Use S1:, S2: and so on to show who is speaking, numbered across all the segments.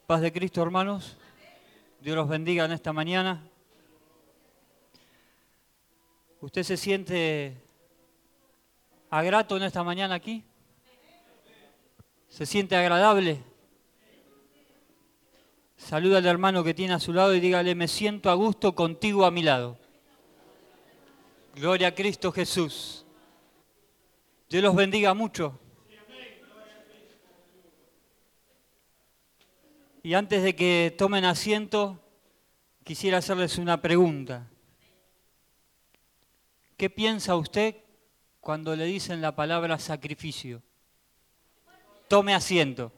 S1: Paz de Cristo, hermanos. Dios los bendiga en esta mañana. ¿Usted se siente agrato en esta mañana aquí? ¿Se siente agradable? Saluda al hermano que tiene a su lado y dígale: me siento a gusto contigo a mi lado. Gloria a Cristo Jesús. Dios los bendiga mucho. Y antes de que tomen asiento, quisiera hacerles una pregunta. ¿Qué piensa usted cuando le dicen la palabra sacrificio? Tome asiento.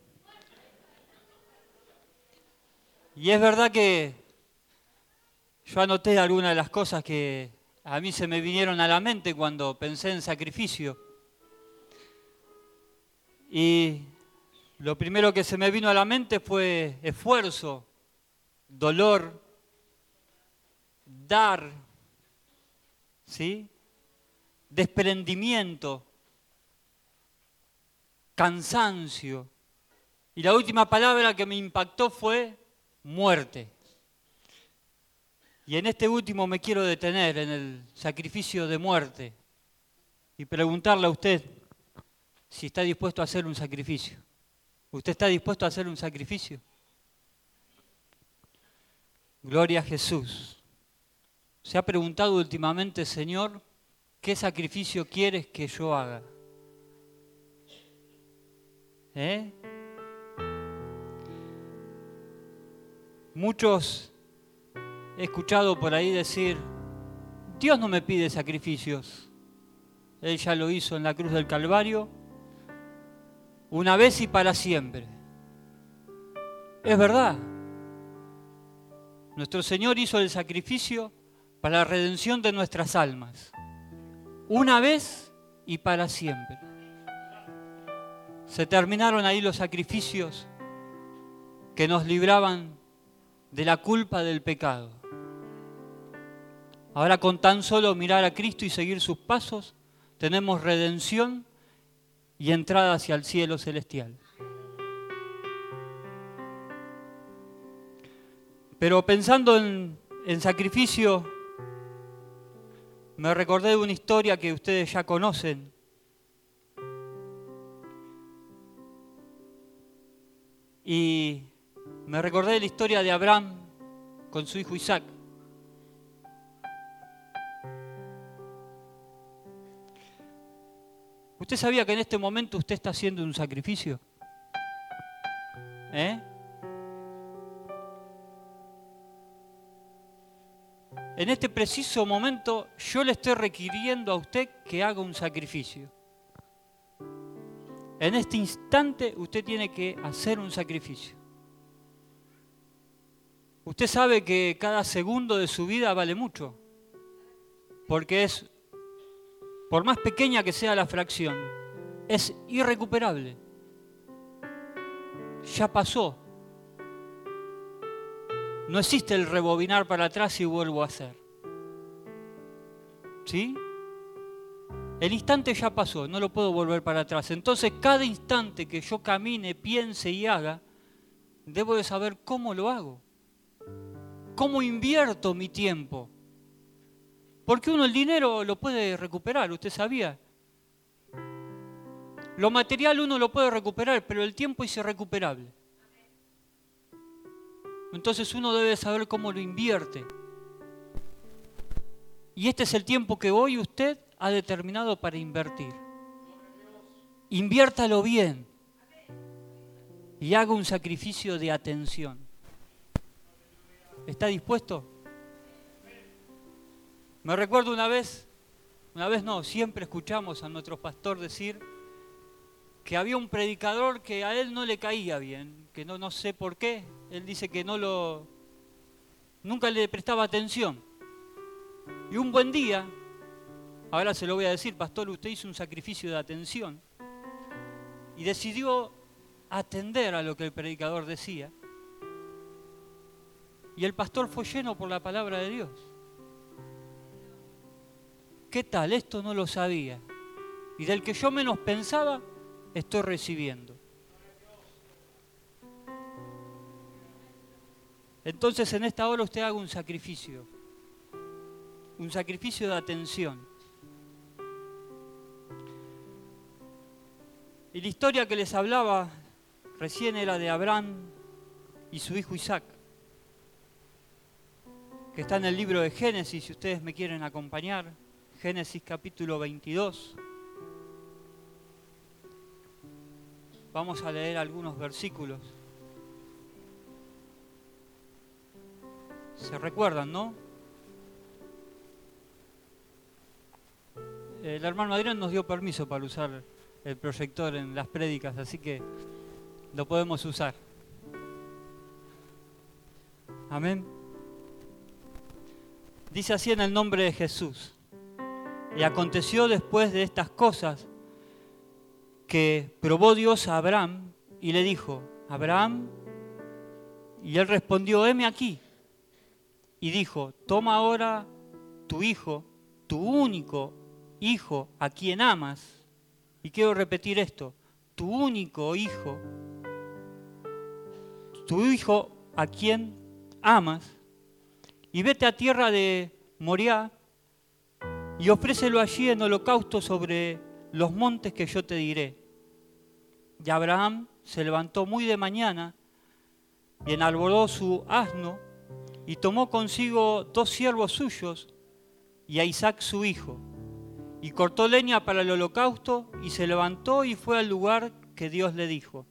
S1: Y es verdad que yo anoté algunas de las cosas que a mí se me vinieron a la mente cuando pensé en sacrificio. Y lo primero que se me vino a la mente fue esfuerzo, dolor, dar, ¿sí? Desprendimiento, cansancio. Y la última palabra que me impactó fue muerte. Y en este último me quiero detener, en el sacrificio de muerte, y preguntarle a usted si está dispuesto a hacer un sacrificio. ¿Usted está dispuesto a hacer un sacrificio? Gloria a Jesús. ¿Se ha preguntado últimamente, Señor, qué sacrificio quieres que yo haga? Muchos he escuchado por ahí decir: Dios no me pide sacrificios. Él ya lo hizo en la cruz del Calvario, una vez y para siempre. Es verdad. Nuestro Señor hizo el sacrificio para la redención de nuestras almas, una vez y para siempre. Se terminaron ahí los sacrificios que nos libraban de la culpa del pecado. Ahora, con tan solo mirar a Cristo y seguir sus pasos, tenemos redención y entrada hacia el cielo celestial. Pero pensando en sacrificio, me recordé de una historia que ustedes ya conocen. Y me recordé de la historia de Abraham con su hijo Isaac. ¿Usted sabía que en este momento usted está haciendo un sacrificio? En este preciso momento yo le estoy requiriendo a usted que haga un sacrificio. En este instante usted tiene que hacer un sacrificio. Usted sabe que cada segundo de su vida vale mucho, porque por más pequeña que sea la fracción, es irrecuperable. Ya pasó. No existe el rebobinar para atrás y vuelvo a hacer. ¿Sí? El instante ya pasó, no lo puedo volver para atrás. Entonces, cada instante que yo camine, piense y haga, debo de saber cómo lo hago. ¿Cómo invierto mi tiempo? Porque uno el dinero lo puede recuperar, ¿usted sabía? Lo material uno lo puede recuperar, pero el tiempo es irrecuperable. Entonces uno debe saber cómo lo invierte. Y este es el tiempo que hoy usted ha determinado para invertir. Inviértalo bien y haga un sacrificio de atención. ¿Está dispuesto? Me recuerdo una vez no, siempre escuchamos a nuestro pastor decir que había un predicador que a él no le caía bien, que no sé por qué. Él dice que nunca le prestaba atención. Y un buen día, ahora se lo voy a decir: pastor, usted hizo un sacrificio de atención y decidió atender a lo que el predicador decía. Y el pastor fue lleno por la palabra de Dios. ¿Qué tal? Esto no lo sabía. Y del que yo menos pensaba, estoy recibiendo. Entonces en esta hora usted haga un sacrificio de atención. Y la historia que les hablaba recién era de Abraham y su hijo Isaac, que está en el libro de Génesis, si ustedes me quieren acompañar. Génesis capítulo 22. Vamos a leer algunos versículos. ¿Se recuerdan, no? El hermano Adrián nos dio permiso para usar el proyector en las prédicas, así que lo podemos usar. Amén. Dice así en el nombre de Jesús. Y aconteció después de estas cosas que probó Dios a Abraham y le dijo, Abraham, y él respondió, heme aquí. Y dijo, toma ahora tu hijo, tu único hijo a quien amas. Y quiero repetir esto, tu único hijo, tu hijo a quien amas, y vete a tierra de Moriah y ofrécelo allí en holocausto sobre los montes que yo te diré. Y Abraham se levantó muy de mañana y enarboló su asno y tomó consigo 2 siervos suyos y a Isaac su hijo. Y cortó leña para el holocausto y se levantó y fue al lugar que Dios le dijo.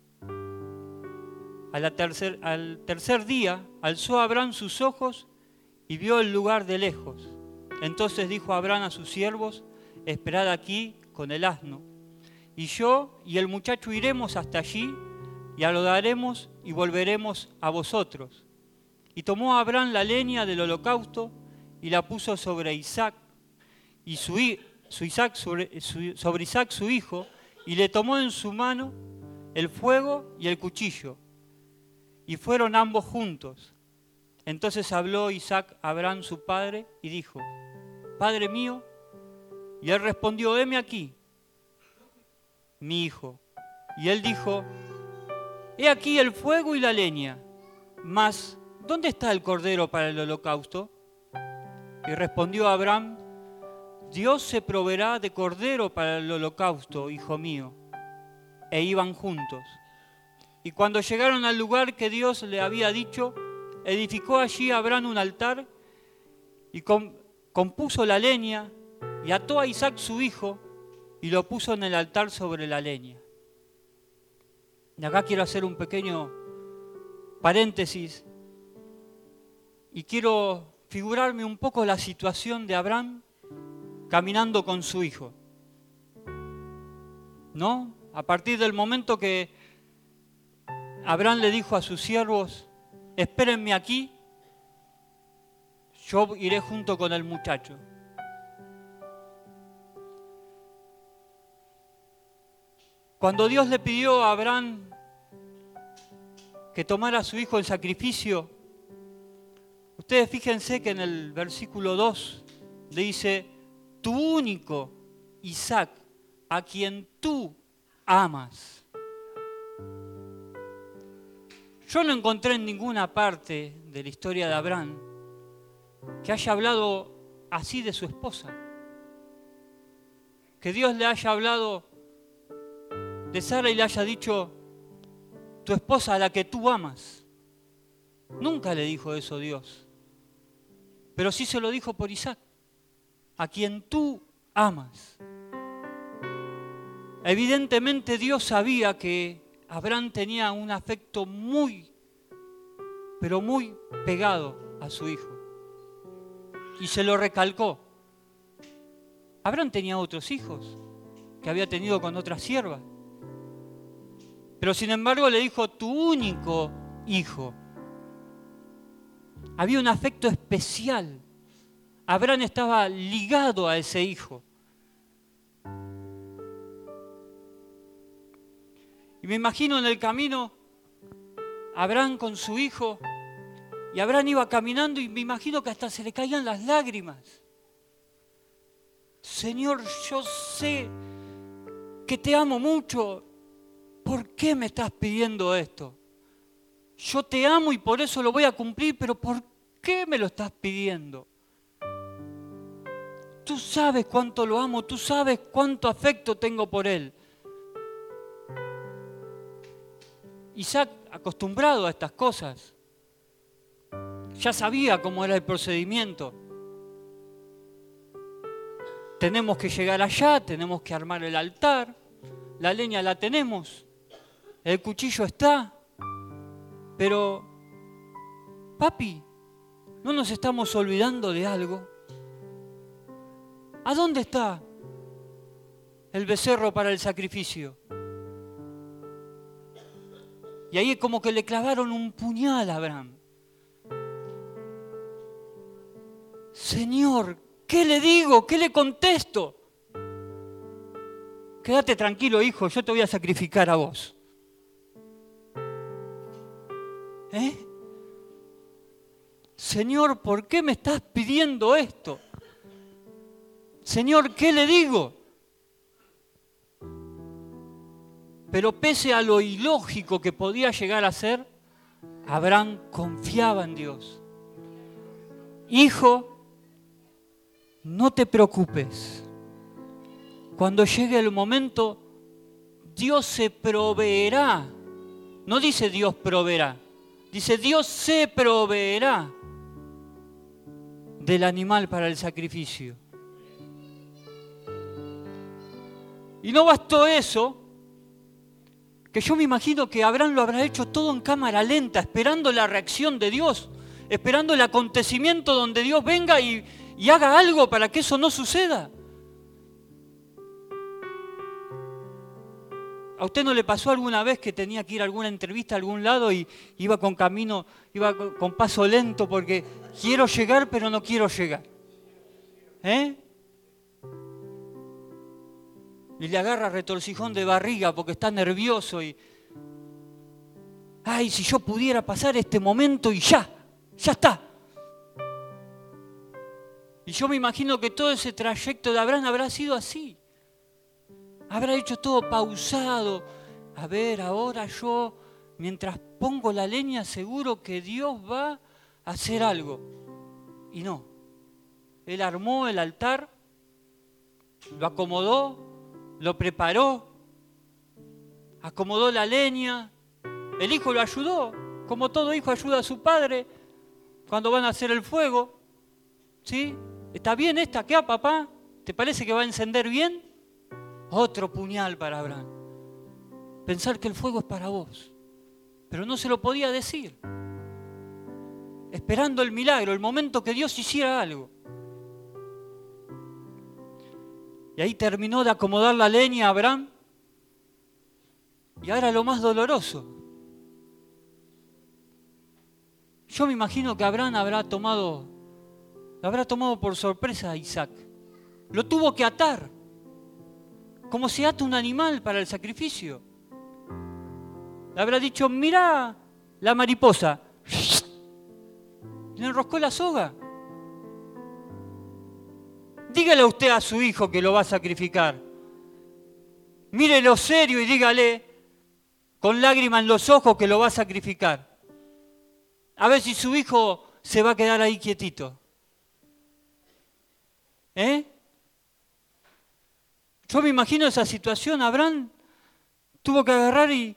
S1: Al tercer día alzó Abraham sus ojos y vio el lugar de lejos. Entonces dijo Abraham a sus siervos, esperad aquí con el asno. Y yo y el muchacho iremos hasta allí y adoraremos y volveremos a vosotros. Y tomó Abraham la leña del holocausto y la puso sobre Isaac y sobre Isaac su hijo, y le tomó en su mano el fuego y el cuchillo. Y fueron ambos juntos. Entonces habló Isaac a Abraham su padre y dijo, Padre mío. Y él respondió, heme aquí, mi hijo. Y él dijo, he aquí el fuego y la leña, mas ¿dónde está el cordero para el holocausto? Y respondió Abraham, Dios se proveerá de cordero para el holocausto, hijo mío. E iban juntos. Y cuando llegaron al lugar que Dios le había dicho, edificó allí Abraham un altar y compuso la leña y ató a Isaac su hijo y lo puso en el altar sobre la leña. Y acá quiero hacer un pequeño paréntesis y quiero figurarme un poco la situación de Abraham caminando con su hijo. ¿No? A partir del momento que Abraham le dijo a sus siervos, espérenme aquí, yo iré junto con el muchacho. Cuando Dios le pidió a Abraham que tomara a su hijo en sacrificio, ustedes fíjense que en el versículo 2 le dice, tu único Isaac, a quien tú amas. Yo no encontré en ninguna parte de la historia de Abraham que haya hablado así de su esposa. Que Dios le haya hablado de Sara y le haya dicho, tu esposa a la que tú amas. Nunca le dijo eso Dios. Pero sí se lo dijo por Isaac, a quien tú amas. Evidentemente Dios sabía que Abraham tenía un afecto muy, pero muy pegado a su hijo. Y se lo recalcó. Abraham tenía otros hijos que había tenido con otras siervas. Pero sin embargo le dijo, tu único hijo. Había un afecto especial. Abraham estaba ligado a ese hijo. Y me imagino en el camino, Abraham con su hijo, y Abraham iba caminando y me imagino que hasta se le caían las lágrimas. Señor, yo sé que te amo mucho. ¿Por qué me estás pidiendo esto? Yo te amo y por eso lo voy a cumplir, pero ¿por qué me lo estás pidiendo? Tú sabes cuánto lo amo, tú sabes cuánto afecto tengo por él. Isaac, acostumbrado a estas cosas, ya sabía cómo era el procedimiento. Tenemos que llegar allá, tenemos que armar el altar, la leña la tenemos, el cuchillo está, pero, papi, ¿no nos estamos olvidando de algo? ¿A dónde está el becerro para el sacrificio? Y ahí es como que le clavaron un puñal a Abraham. Señor, ¿qué le digo? ¿Qué le contesto? Quédate tranquilo, hijo, yo te voy a sacrificar a vos. Señor, ¿por qué me estás pidiendo esto? Señor, ¿qué le digo? Pero pese a lo ilógico que podía llegar a ser, Abraham confiaba en Dios. Hijo, no te preocupes. Cuando llegue el momento, Dios se proveerá. No dice Dios proveerá, dice Dios se proveerá del animal para el sacrificio. Y no bastó eso, que yo me imagino que Abraham lo habrá hecho todo en cámara lenta, esperando la reacción de Dios, esperando el acontecimiento donde Dios venga y haga algo para que eso no suceda. ¿A usted no le pasó alguna vez que tenía que ir a alguna entrevista a algún lado y iba con paso lento porque quiero llegar pero no quiero llegar? Y le agarra retorcijón de barriga porque está nervioso y... ¡Ay, si yo pudiera pasar este momento y ya está! Y yo me imagino que todo ese trayecto de Abraham habrá sido así. Habrá hecho todo pausado. A ver, ahora yo, mientras pongo la leña, seguro que Dios va a hacer algo. Y no. Él armó el altar, lo acomodó, lo preparó, acomodó la leña, el hijo lo ayudó, como todo hijo ayuda a su padre cuando van a hacer el fuego. ¿Sí? ¿Está bien esta acá, papá? ¿Te parece que va a encender bien? Otro puñal para Abraham. Pensar que el fuego es para vos, pero no se lo podía decir. Esperando el milagro, el momento que Dios hiciera algo. Y ahí terminó de acomodar la leña Abraham. Y ahora lo más doloroso. Yo me imagino que Abraham lo habrá tomado por sorpresa a Isaac. Lo tuvo que atar, como se ata un animal para el sacrificio. Le habrá dicho, mirá la mariposa. Le enroscó la soga. Dígale usted a su hijo que lo va a sacrificar. Mírelo serio y dígale con lágrimas en los ojos que lo va a sacrificar. A ver si su hijo se va a quedar ahí quietito. Yo me imagino esa situación. Abraham tuvo que agarrar y...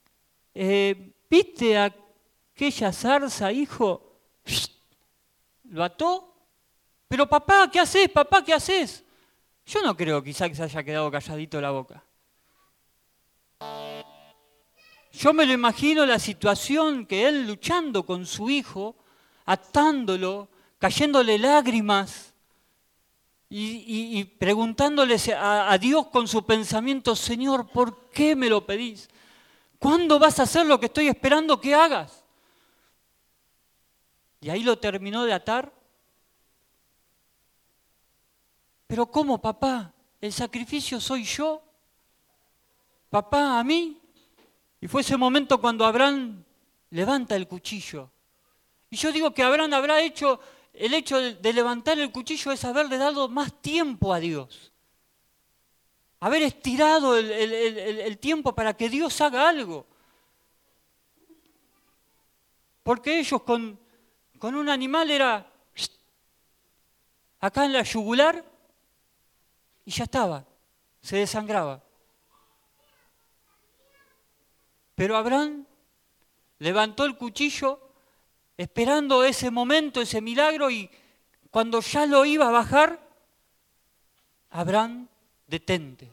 S1: ¿viste aquella zarza, hijo? Lo ató. Pero papá, ¿qué haces? Papá, ¿qué haces? Yo no creo que Isaac se haya quedado calladito la boca. Yo me lo imagino la situación que él luchando con su hijo, atándolo, cayéndole lágrimas y preguntándole a Dios con su pensamiento, Señor, ¿por qué me lo pedís? ¿Cuándo vas a hacer lo que estoy esperando que hagas? Y ahí lo terminó de atar. Pero ¿cómo, papá? ¿El sacrificio soy yo? ¿Papá, a mí? Y fue ese momento cuando Abraham levanta el cuchillo. Y yo digo que Abraham habrá hecho, el hecho de levantar el cuchillo es haberle dado más tiempo a Dios. Haber estirado el tiempo para que Dios haga algo. Porque ellos con un animal era acá en la yugular y ya estaba, se desangraba. Pero Abraham levantó el cuchillo esperando ese momento, ese milagro, y cuando ya lo iba a bajar, Abraham, detente.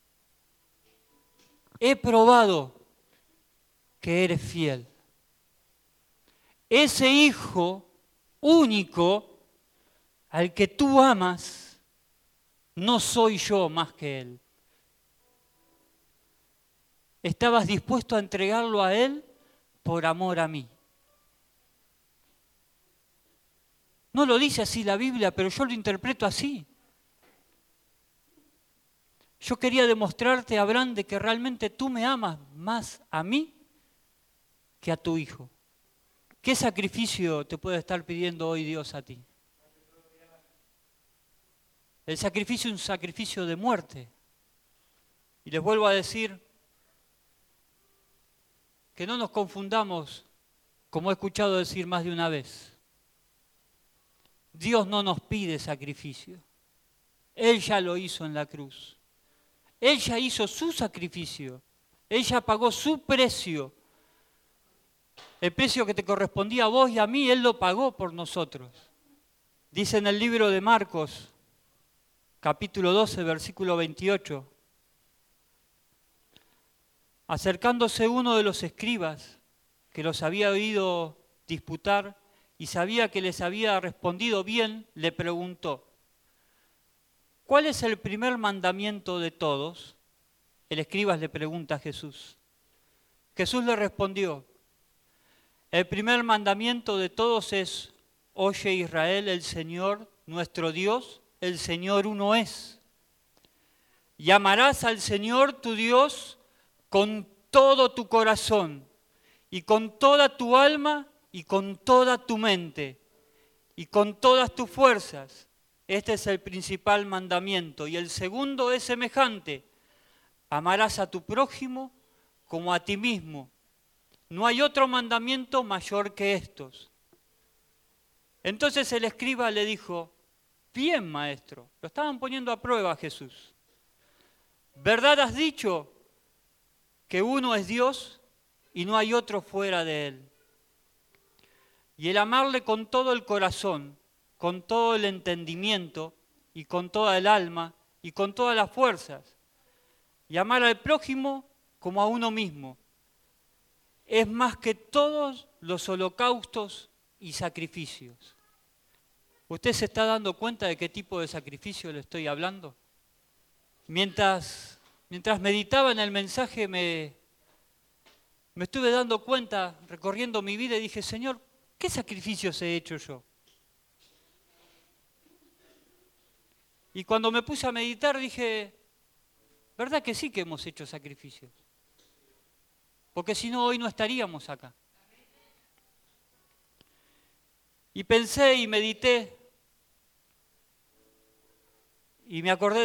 S1: He probado que eres fiel. Ese hijo único al que tú amas, no soy yo más que él. Estabas dispuesto a entregarlo a él por amor a mí. No lo dice así la Biblia, pero yo lo interpreto así. Yo quería demostrarte, Abraham, de que realmente tú me amas más a mí que a tu hijo. ¿Qué sacrificio te puede estar pidiendo hoy Dios a ti? El sacrificio es un sacrificio de muerte. Y les vuelvo a decir que no nos confundamos, como he escuchado decir más de una vez. Dios no nos pide sacrificio. Él ya lo hizo en la cruz. Él ya hizo su sacrificio. Él ya pagó su precio. El precio que te correspondía a vos y a mí, Él lo pagó por nosotros. Dice en el libro de Marcos, capítulo 12, versículo 28. Acercándose uno de los escribas, que los había oído disputar y sabía que les había respondido bien, le preguntó: ¿cuál es el primer mandamiento de todos? El escriba le pregunta a Jesús. Jesús le respondió: el primer mandamiento de todos es: oye Israel, el Señor, nuestro Dios, el Señor uno es. Y amarás al Señor tu Dios con todo tu corazón, y con toda tu alma, y con toda tu mente, y con todas tus fuerzas. Este es el principal mandamiento. Y el segundo es semejante: amarás a tu prójimo como a ti mismo. No hay otro mandamiento mayor que estos. Entonces el escriba le dijo: bien, maestro. Lo estaban poniendo a prueba a Jesús. ¿Verdad has dicho que uno es Dios y no hay otro fuera de él? Y el amarle con todo el corazón, con todo el entendimiento y con toda el alma y con todas las fuerzas, y amar al prójimo como a uno mismo, es más que todos los holocaustos y sacrificios. ¿Usted se está dando cuenta de qué tipo de sacrificio le estoy hablando? Mientras meditaba en el mensaje me estuve dando cuenta, recorriendo mi vida, y dije: Señor, ¿qué sacrificios he hecho yo? Y cuando me puse a meditar dije: ¿verdad que sí que hemos hecho sacrificios? Porque si no, hoy no estaríamos acá. Y pensé y medité, y me acordé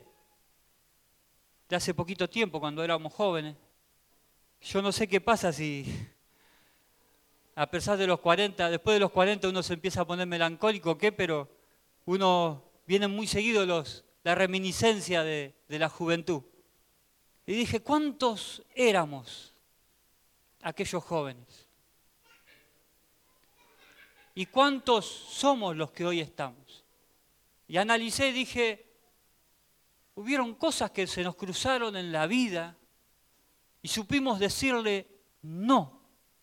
S1: de hace poquito tiempo, cuando éramos jóvenes. Yo no sé qué pasa si, a pesar de los 40, después de los 40 uno se empieza a poner melancólico o qué, pero vienen muy seguido la reminiscencia de la juventud. Y dije: ¿cuántos éramos aquellos jóvenes? ¿Y cuántos somos los que hoy estamos? Y analicé y dije: hubieron cosas que se nos cruzaron en la vida y supimos decirle no.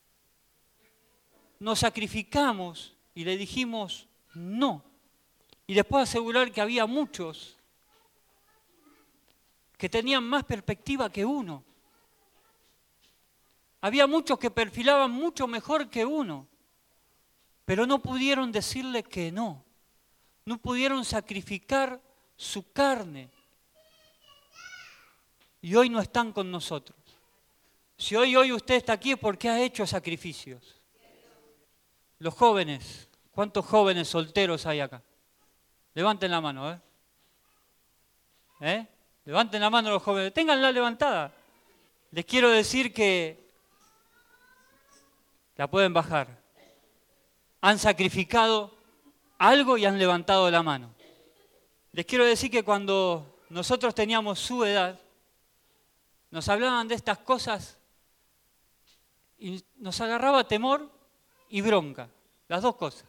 S1: Nos sacrificamos y le dijimos no. Y les puedo asegurar que había muchos que tenían más perspectiva que uno. Había muchos que perfilaban mucho mejor que uno, pero no pudieron decirle que no. No pudieron sacrificar su carne. Y hoy no están con nosotros. Si hoy usted está aquí es porque ha hecho sacrificios. Los jóvenes, ¿cuántos jóvenes solteros hay acá? Levanten la mano, ¿eh? Levanten la mano los jóvenes, ténganla levantada. Les quiero decir que la pueden bajar. han sacrificado algo y han levantado la mano. Les quiero decir que cuando nosotros teníamos su edad, nos hablaban de estas cosas y nos agarraba temor y bronca, las dos cosas.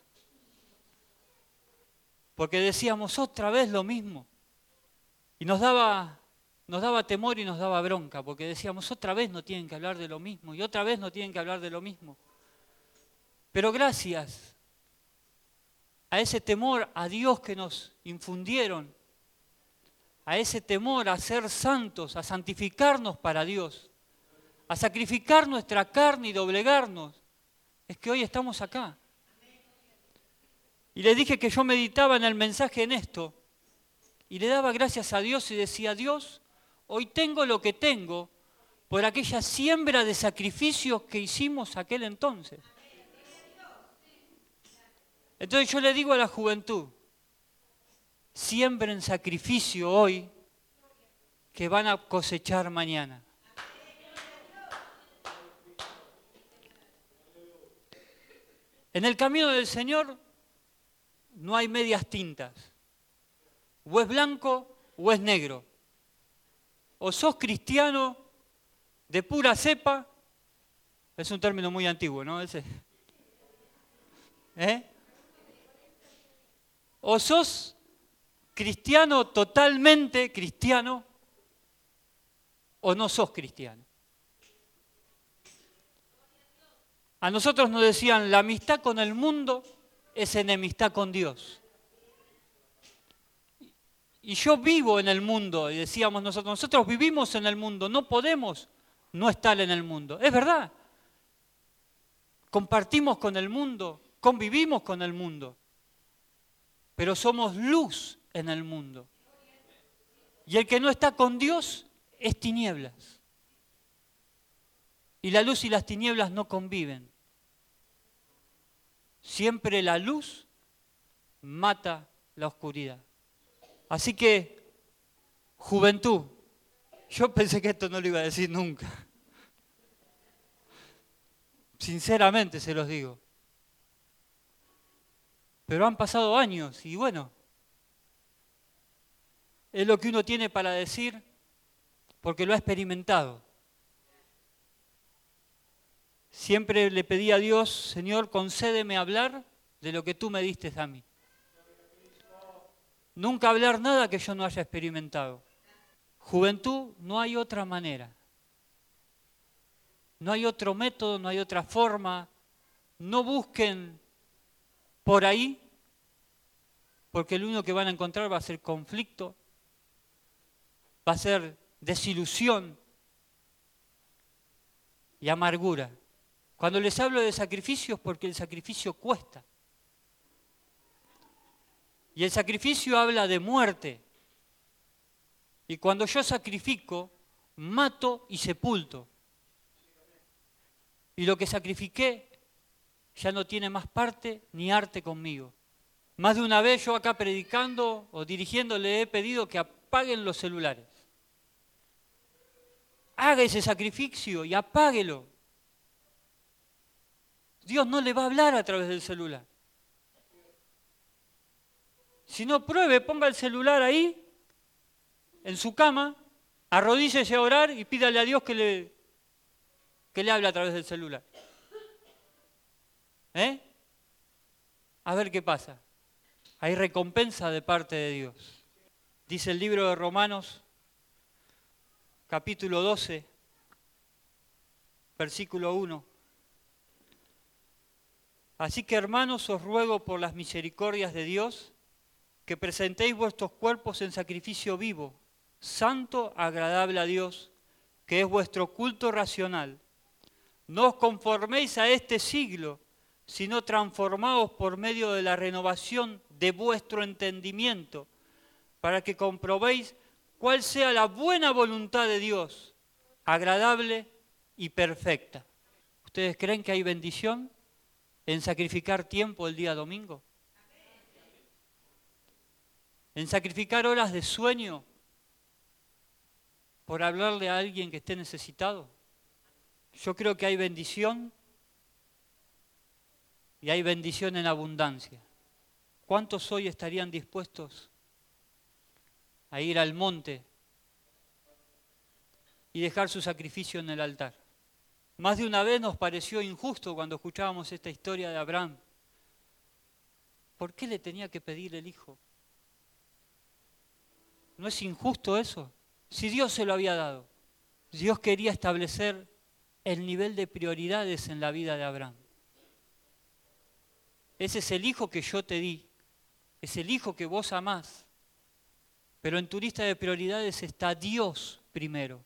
S1: Porque decíamos otra vez lo mismo. Y nos daba temor y nos daba bronca, porque decíamos otra vez no tienen que hablar de lo mismo y otra vez no tienen que hablar de lo mismo. Pero gracias a ese temor a Dios que nos infundieron, a ese temor a ser santos, a santificarnos para Dios, a sacrificar nuestra carne y doblegarnos, es que hoy estamos acá. Y les dije que yo meditaba en el mensaje en esto, y le daba gracias a Dios y decía, Dios, hoy tengo lo que tengo por aquella siembra de sacrificios que hicimos aquel entonces. Entonces yo le digo a la juventud, siembren sacrificio hoy que van a cosechar mañana. En el camino del Señor no hay medias tintas. O es blanco o es negro. O sos cristiano de pura cepa, es un término muy antiguo, ¿no? Ese. O sos cristiano, totalmente cristiano, o no sos cristiano. A nosotros nos decían, la amistad con el mundo es enemistad con Dios. Y yo vivo en el mundo, y decíamos nosotros vivimos en el mundo, no podemos no estar en el mundo. Es verdad. Compartimos con el mundo, convivimos con el mundo, pero somos luz en el mundo. Y el que no está con Dios es tinieblas. Y la luz y las tinieblas no conviven. Siempre la luz mata la oscuridad. Así que, juventud, yo pensé que esto no lo iba a decir nunca. Sinceramente se los digo. Pero han pasado años y bueno, es lo que uno tiene para decir porque lo ha experimentado. Siempre le pedí a Dios, Señor, concédeme hablar de lo que tú me diste a mí. Nunca hablar nada que yo no haya experimentado. Juventud, no hay otra manera. No hay otro método, no hay otra forma. No busquen por ahí, porque lo único que van a encontrar va a ser conflicto, va a ser desilusión y amargura. Cuando les hablo de sacrificios, porque el sacrificio cuesta. Y el sacrificio habla de muerte. Y cuando yo sacrifico, mato y sepulto. Y lo que sacrifiqué ya no tiene más parte ni arte conmigo. Más de una vez yo acá predicando o dirigiendo le he pedido que apaguen los celulares. Haga ese sacrificio y apáguelo. Dios no le va a hablar a través del celular. Si no, pruebe, ponga el celular ahí, en su cama, arrodíllese a orar y pídale a Dios que le hable a través del celular. A ver qué pasa. Hay recompensa de parte de Dios. Dice el libro de Romanos, capítulo 12, versículo 1. Así que, hermanos, os ruego por las misericordias de Dios que presentéis vuestros cuerpos en sacrificio vivo, santo, agradable a Dios, que es vuestro culto racional. No os conforméis a este siglo, sino transformaos por medio de la renovación de vuestro entendimiento, para que comprobéis cuál sea la buena voluntad de Dios, agradable y perfecta. ¿Ustedes creen que hay bendición en sacrificar tiempo el día domingo? En sacrificar horas de sueño por hablarle a alguien que esté necesitado. Yo creo que hay bendición y hay bendición en abundancia. ¿Cuántos hoy estarían dispuestos a ir al monte y dejar su sacrificio en el altar? Más de una vez nos pareció injusto cuando escuchábamos esta historia de Abraham. ¿Por qué le tenía que pedir el hijo? ¿No es injusto eso? Si Dios se lo había dado. Dios quería establecer el nivel de prioridades en la vida de Abraham. Ese es el hijo que yo te di. Es el hijo que vos amás. Pero en tu lista de prioridades está Dios primero.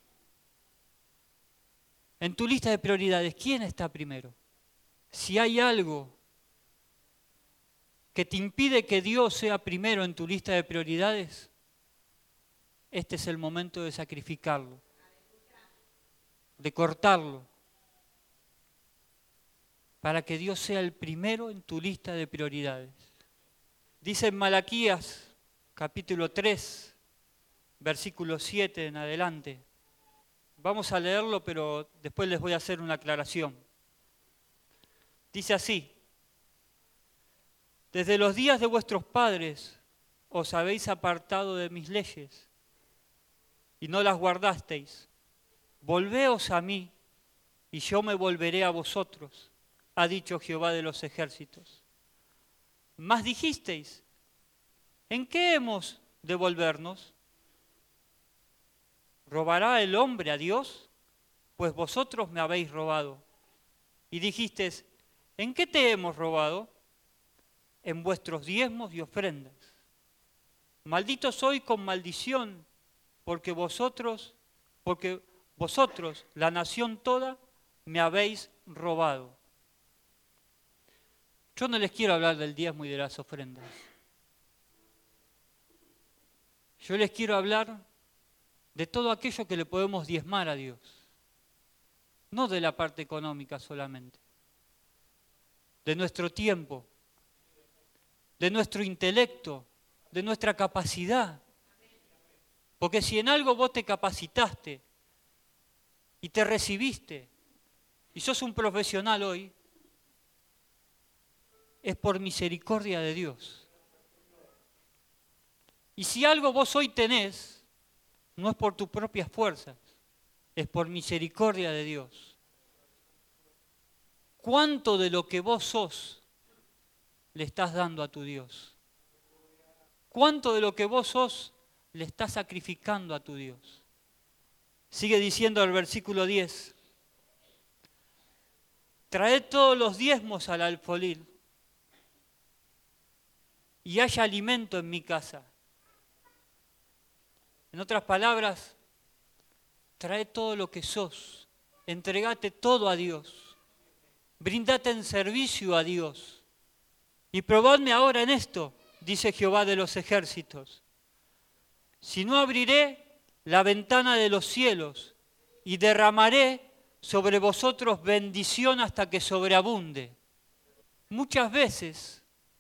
S1: En tu lista de prioridades, ¿quién está primero? Si hay algo que te impide que Dios sea primero en tu lista de prioridades, este es el momento de sacrificarlo, de cortarlo, para que Dios sea el primero en tu lista de prioridades. Dice en Malaquías, capítulo 3, versículo 7 en adelante. Vamos a leerlo, pero después les voy a hacer una aclaración. Dice así: desde los días de vuestros padres os habéis apartado de mis leyes y no las guardasteis. Volveos a mí y yo me volveré a vosotros, ha dicho Jehová de los ejércitos. Mas dijisteis: ¿en qué hemos de volvernos? ¿Robará el hombre a Dios? Pues vosotros me habéis robado. Y dijisteis: ¿en qué te hemos robado? En vuestros diezmos y ofrendas. Maldito soy con maldición, porque vosotros, la nación toda, me habéis robado. Yo no les quiero hablar del diezmo y de las ofrendas. Yo les quiero hablar de todo aquello que le podemos diezmar a Dios. No de la parte económica solamente. De nuestro tiempo, de nuestro intelecto, de nuestra capacidad. Porque si en algo vos te capacitaste y te recibiste y sos un profesional hoy, es por misericordia de Dios. Y si algo vos hoy tenés, no es por tus propias fuerzas, es por misericordia de Dios. ¿Cuánto de lo que vos sos le estás dando a tu Dios? ¿Cuánto de lo que vos sos le estás sacrificando a tu Dios? Sigue diciendo el versículo 10. Traed todos los diezmos al alfolí y haya alimento en mi casa. En otras palabras, trae todo lo que sos, entregate todo a Dios, brindate en servicio a Dios. Y probadme ahora en esto, dice Jehová de los ejércitos. Si no abriré la ventana de los cielos y derramaré sobre vosotros bendición hasta que sobreabunde. Muchas veces,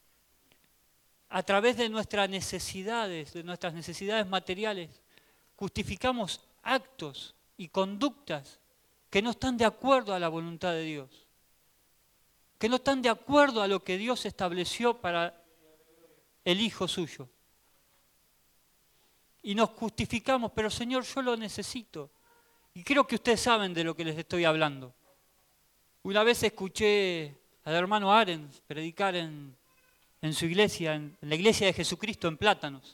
S1: a través de nuestras necesidades materiales, justificamos actos y conductas que no están de acuerdo a la voluntad de Dios, que no están de acuerdo a lo que Dios estableció para el Hijo suyo. Y nos justificamos, pero Señor, yo lo necesito. Y creo que ustedes saben de lo que les estoy hablando. Una vez escuché al hermano Arens predicar en su iglesia, en la iglesia de Jesucristo en Plátanos.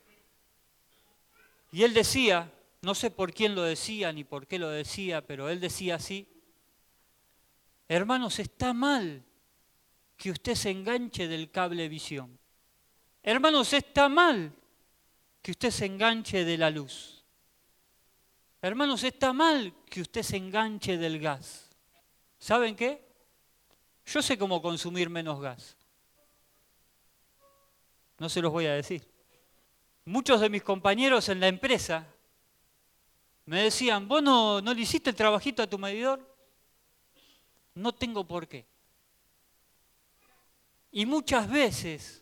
S1: Y él decía, no sé por quién lo decía ni por qué lo decía, pero él decía así: hermanos, está mal que usted se enganche del cablevisión. Hermanos, está mal que usted se enganche de la luz. Hermanos, está mal que usted se enganche del gas. ¿Saben qué? Yo sé cómo consumir menos gas. No se los voy a decir. Muchos de mis compañeros en la empresa me decían: ¿vos no le hiciste el trabajito a tu medidor? No tengo por qué. Y muchas veces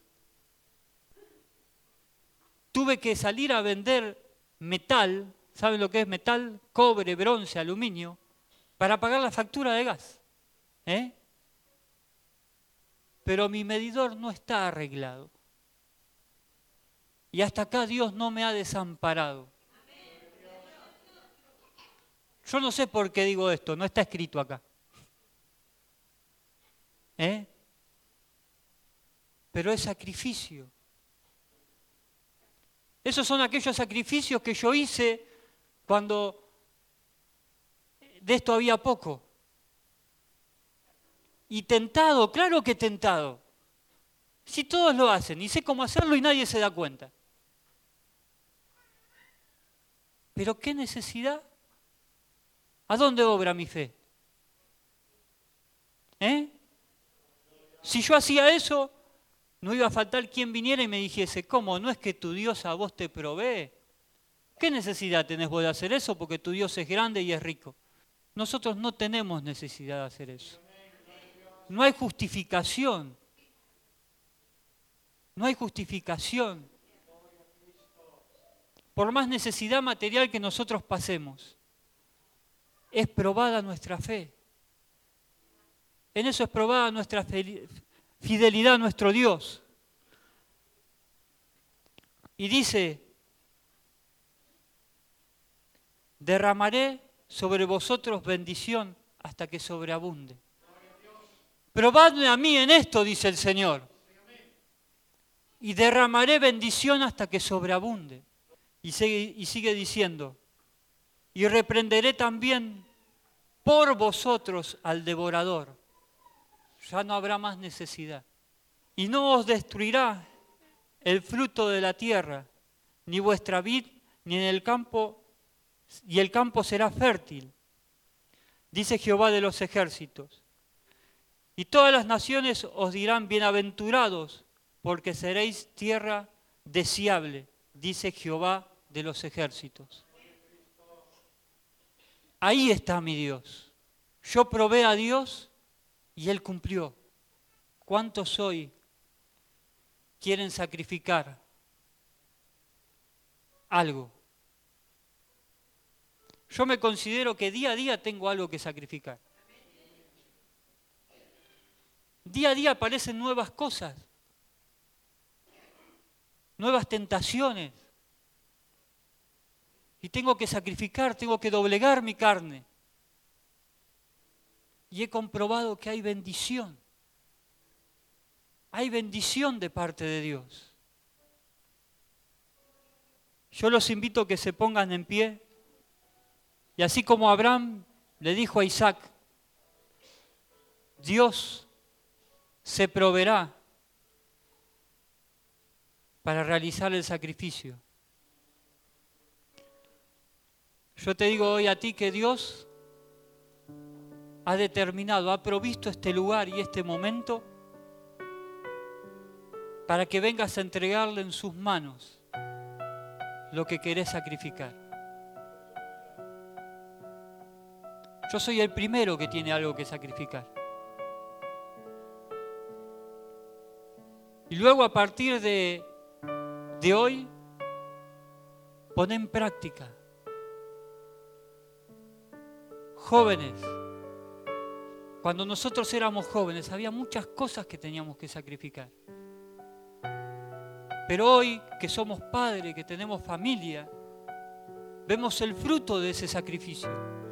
S1: tuve que salir a vender metal, ¿saben lo que es metal? Cobre, bronce, aluminio, para pagar la factura de gas. pero mi medidor no está arreglado. Y hasta acá Dios no me ha desamparado. Yo no sé por qué digo esto, no está escrito acá. Pero es sacrificio. Esos son aquellos sacrificios que yo hice cuando de esto había poco. Y tentado, claro que tentado. Si todos lo hacen y sé cómo hacerlo y nadie se da cuenta. Pero ¿qué necesidad? ¿A dónde obra mi fe? Si yo hacía eso, no iba a faltar quien viniera y me dijese, ¿cómo? ¿No es que tu Dios a vos te provee? ¿Qué necesidad tenés vos de hacer eso? Porque tu Dios es grande y es rico. Nosotros no tenemos necesidad de hacer eso. No hay justificación. No hay justificación. Por más necesidad material que nosotros pasemos, es probada nuestra fe. En eso es probada nuestra fidelidad a nuestro Dios. Y dice, derramaré sobre vosotros bendición hasta que sobreabunde. Probadme a mí en esto, dice el Señor. Y derramaré bendición hasta que sobreabunde. Y sigue diciendo, y reprenderé también por vosotros al devorador. Ya no habrá más necesidad. Y no os destruirá el fruto de la tierra, ni vuestra vid, ni en el campo, y el campo será fértil, dice Jehová de los ejércitos. Y todas las naciones os dirán bienaventurados, porque seréis tierra deseable, dice Jehová de los ejércitos. Ahí está mi Dios. Yo probé a Dios y Él cumplió. ¿Cuántos hoy quieren sacrificar algo? Yo me considero que día a día tengo algo que sacrificar. Día a día aparecen nuevas cosas, nuevas tentaciones. Y tengo que sacrificar, tengo que doblegar mi carne. Y he comprobado que hay bendición. Hay bendición de parte de Dios. Yo los invito a que se pongan en pie. Y así como Abraham le dijo a Isaac, Dios se proveerá para realizar el sacrificio. Yo te digo hoy a ti que Dios ha determinado, ha provisto este lugar y este momento para que vengas a entregarle en sus manos lo que querés sacrificar. Yo soy el primero que tiene algo que sacrificar. Y luego a partir de hoy, pon en práctica. Jóvenes, cuando nosotros éramos jóvenes había muchas cosas que teníamos que sacrificar. Pero hoy que somos padres, que tenemos familia, vemos el fruto de ese sacrificio.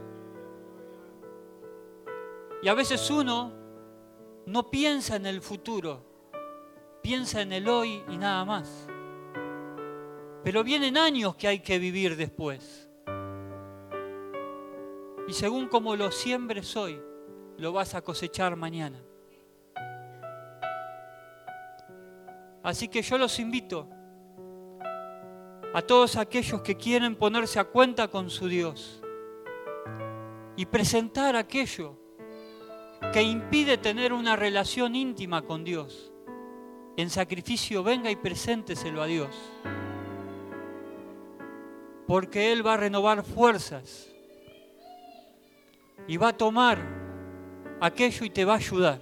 S1: Y a veces uno no piensa en el futuro, piensa en el hoy y nada más. Pero vienen años que hay que vivir después. Y según como lo siembres hoy, lo vas a cosechar mañana. Así que yo los invito a todos aquellos que quieren ponerse a cuenta con su Dios y presentar aquello que impide tener una relación íntima con Dios. En sacrificio venga y presénteselo a Dios. Porque Él va a renovar fuerzas y va a tomar aquello y te va a ayudar.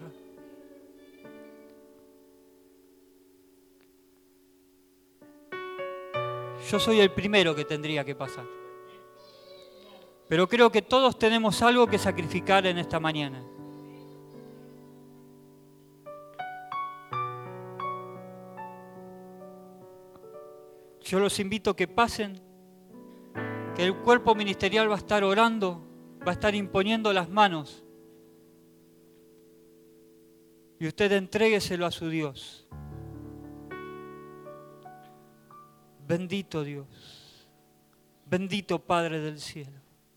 S1: Yo soy el primero que tendría que pasar. Pero creo que todos tenemos algo que sacrificar en esta mañana. Yo los invito a que pasen, que el cuerpo ministerial va a estar orando, va a estar imponiendo las manos. Y usted entrégueselo a su Dios. Bendito Dios, bendito Padre del cielo.